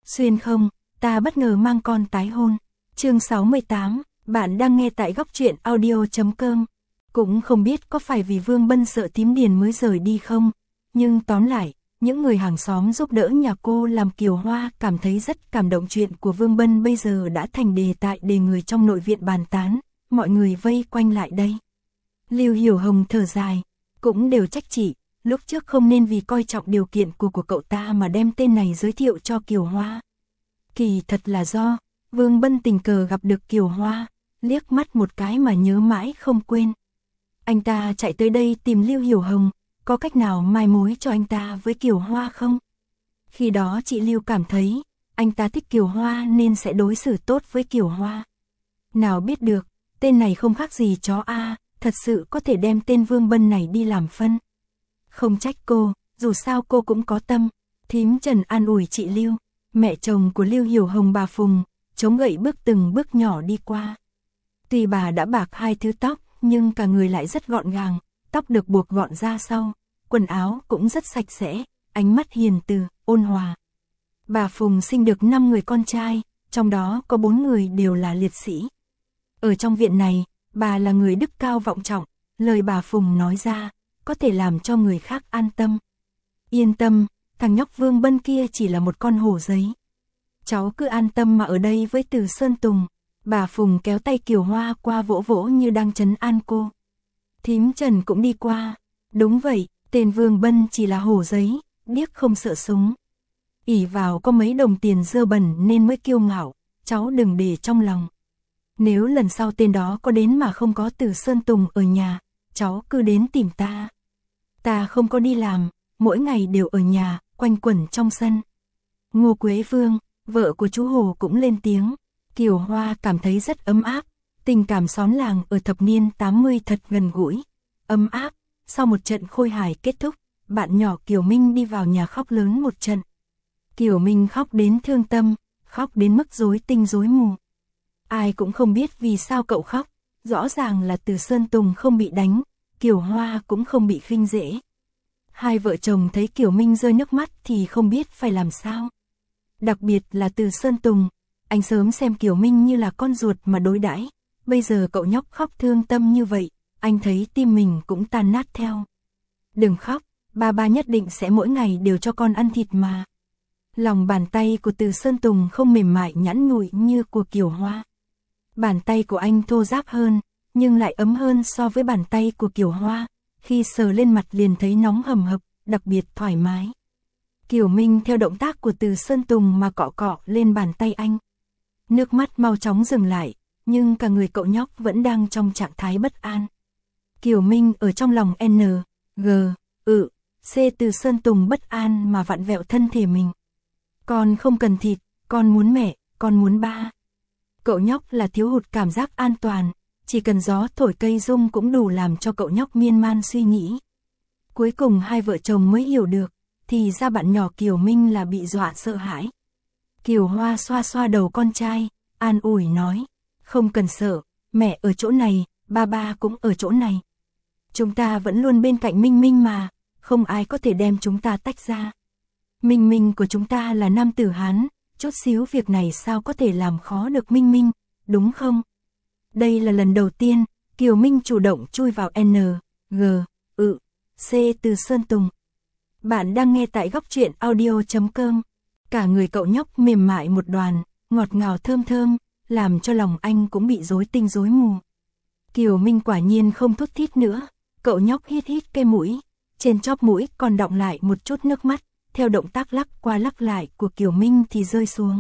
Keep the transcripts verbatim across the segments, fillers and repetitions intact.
Xuyên không, ta bất ngờ mang con tái hôn. Chương sáu mươi tám, bạn đang nghe tại góc truyện audio chấm com. Cũng không biết có phải vì Vương Bân sợ Tím Điền mới rời đi không, nhưng tóm lại, những người hàng xóm giúp đỡ nhà cô làm Kiều Hoa cảm thấy rất cảm động. Chuyện của Vương Bân bây giờ đã thành đề tài để người trong nội viện bàn tán, mọi người vây quanh lại đây. Lưu Hiểu Hồng thở dài, cũng đều trách chị, lúc trước không nên vì coi trọng điều kiện của của cậu ta mà đem tên này giới thiệu cho Kiều Hoa. Kỳ thật là do Vương Bân tình cờ gặp được Kiều Hoa, liếc mắt một cái mà nhớ mãi không quên. Anh ta chạy tới đây tìm Lưu Hiểu Hồng, có cách nào mai mối cho anh ta với Kiều Hoa không? Khi đó chị Lưu cảm thấy, anh ta thích Kiều Hoa nên sẽ đối xử tốt với Kiều Hoa. Nào biết được, tên này không khác gì chó a, thật sự có thể đem tên Vương Bân này đi làm phân. Không trách cô, dù sao cô cũng có tâm. Thím Trần an ủi chị Lưu, mẹ chồng của Lưu Hiểu Hồng bà Phùng, chống gậy bước từng bước nhỏ đi qua. Tuy bà đã bạc hai thứ tóc, nhưng cả người lại rất gọn gàng, tóc được buộc gọn ra sau, quần áo cũng rất sạch sẽ, ánh mắt hiền từ, ôn hòa. Bà Phùng sinh được năm người con trai, trong đó có bốn người đều là liệt sĩ. Ở trong viện này, bà là người đức cao vọng trọng, lời bà Phùng nói ra, có thể làm cho người khác an tâm. Yên tâm, thằng nhóc Vương Bân kia chỉ là một con hổ giấy. Cháu cứ an tâm mà ở đây với Từ Sơn Tùng. Bà Phùng kéo tay Kiều Hoa qua vỗ vỗ như đang trấn an cô. Thím Trần cũng đi qua. Đúng vậy, tên Vương Bân chỉ là hổ giấy, điếc không sợ súng. ỷ vào có mấy đồng tiền dơ bẩn nên mới kiêu ngạo, cháu đừng để trong lòng. Nếu lần sau tên đó có đến mà không có Từ Sơn Tùng ở nhà, cháu cứ đến tìm ta. Ta không có đi làm, mỗi ngày đều ở nhà, quanh quẩn trong sân. Ngô Quế Vương, vợ của chú Hồ cũng lên tiếng. Kiều Hoa cảm thấy rất ấm áp, tình cảm xóm làng ở thập niên tám mươi thật gần gũi, ấm áp. Sau một trận khôi hài kết thúc, bạn nhỏ Kiều Minh đi vào nhà khóc lớn một trận. Kiều Minh khóc đến thương tâm, khóc đến mức rối tinh rối mù. Ai cũng không biết vì sao cậu khóc, rõ ràng là Từ Sơn Tùng không bị đánh, Kiều Hoa cũng không bị khinh dễ. Hai vợ chồng thấy Kiều Minh rơi nước mắt thì không biết phải làm sao. Đặc biệt là Từ Sơn Tùng, anh sớm xem Kiều Minh như là con ruột mà đối đãi, bây giờ cậu nhóc khóc thương tâm như vậy, anh thấy tim mình cũng tan nát theo. Đừng khóc, ba ba nhất định sẽ mỗi ngày đều cho con ăn thịt mà. Lòng bàn tay của Từ Sơn Tùng không mềm mại nhẵn nhụi như của Kiều Hoa. Bàn tay của anh thô ráp hơn, nhưng lại ấm hơn so với bàn tay của Kiều Hoa, khi sờ lên mặt liền thấy nóng hầm hập, đặc biệt thoải mái. Kiều Minh theo động tác của Từ Sơn Tùng mà cọ cọ lên bàn tay anh. Nước mắt mau chóng dừng lại, nhưng cả người cậu nhóc vẫn đang trong trạng thái bất an. Kiều Minh ở trong lòng N, G, ự, C Từ Sơn Tùng bất an mà vặn vẹo thân thể mình. Con không cần thịt, con muốn mẹ, con muốn ba. Cậu nhóc là thiếu hụt cảm giác an toàn, chỉ cần gió thổi cây rung cũng đủ làm cho cậu nhóc miên man suy nghĩ. Cuối cùng hai vợ chồng mới hiểu được, thì ra bạn nhỏ Kiều Minh là bị dọa sợ hãi. Kiều Hoa xoa xoa đầu con trai, an ủi nói, không cần sợ, mẹ ở chỗ này, ba ba cũng ở chỗ này. Chúng ta vẫn luôn bên cạnh Minh Minh mà, không ai có thể đem chúng ta tách ra. Minh Minh của chúng ta là nam tử Hán, chút xíu việc này sao có thể làm khó được Minh Minh, đúng không? Đây là lần đầu tiên, Kiều Minh chủ động chui vào N, G, ự, C Từ Sơn Tùng. Bạn đang nghe tại góc truyện audio chấm com. Cả người cậu nhóc mềm mại một đoàn, ngọt ngào thơm thơm, làm cho lòng anh cũng bị rối tinh rối mù. Kiều Minh quả nhiên không thút thít nữa, cậu nhóc hít hít cái mũi, trên chóp mũi còn đọng lại một chút nước mắt, theo động tác lắc qua lắc lại của Kiều Minh thì rơi xuống.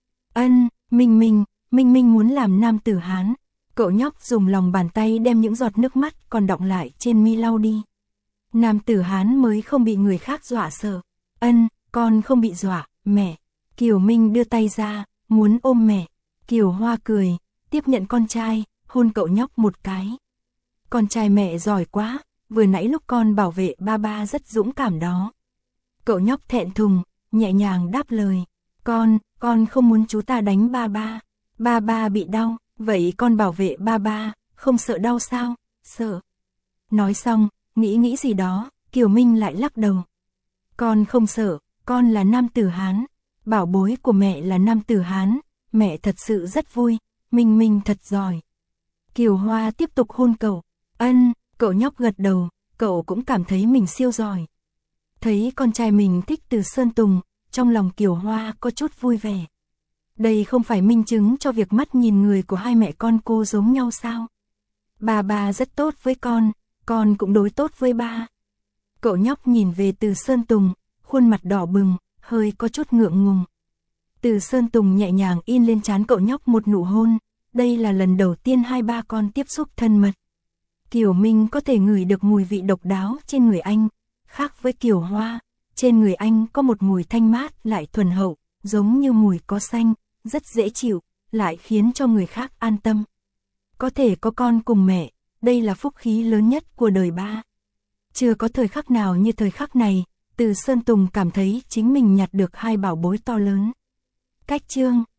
Ân, Minh Minh, Minh Minh muốn làm nam tử Hán. Cậu nhóc dùng lòng bàn tay đem những giọt nước mắt còn đọng lại trên mi lau đi. Nam tử Hán mới không bị người khác dọa sợ. Ân, con không bị dọa, mẹ. Kiều Minh đưa tay ra, muốn ôm mẹ. Kiều Hoa cười, tiếp nhận con trai, hôn cậu nhóc một cái. Con trai mẹ giỏi quá, vừa nãy lúc con bảo vệ ba ba rất dũng cảm đó. Cậu nhóc thẹn thùng, nhẹ nhàng đáp lời. Con, con không muốn chú ta đánh ba ba. Ba ba bị đau, vậy con bảo vệ ba ba, không sợ đau sao? Sợ. Nói xong, nghĩ nghĩ gì đó, Kiều Minh lại lắc đầu. Con không sợ, con là nam tử Hán. Bảo bối của mẹ là nam tử Hán, mẹ thật sự rất vui, Minh Minh thật giỏi. Kiều Hoa tiếp tục hôn cậu. Ân, cậu nhóc gật đầu, cậu cũng cảm thấy mình siêu giỏi. Thấy con trai mình thích Từ Sơn Tùng, trong lòng Kiều Hoa có chút vui vẻ. Đây không phải minh chứng cho việc mắt nhìn người của hai mẹ con cô giống nhau sao? Bà bà rất tốt với con, con cũng đối tốt với ba. Cậu nhóc nhìn về Từ Sơn Tùng, khuôn mặt đỏ bừng, hơi có chút ngượng ngùng. Từ Sơn Tùng nhẹ nhàng in lên trán cậu nhóc một nụ hôn, đây là lần đầu tiên hai ba con tiếp xúc thân mật. Kiều Minh có thể ngửi được mùi vị độc đáo trên người anh, khác với Kiều Hoa, trên người anh có một mùi thanh mát lại thuần hậu, giống như mùi có xanh, rất dễ chịu, lại khiến cho người khác an tâm. Có thể có con cùng mẹ, đây là phúc khí lớn nhất của đời ba. Chưa có thời khắc nào như thời khắc này, Từ Sơn Tùng cảm thấy chính mình nhặt được hai bảo bối to lớn. Cách chương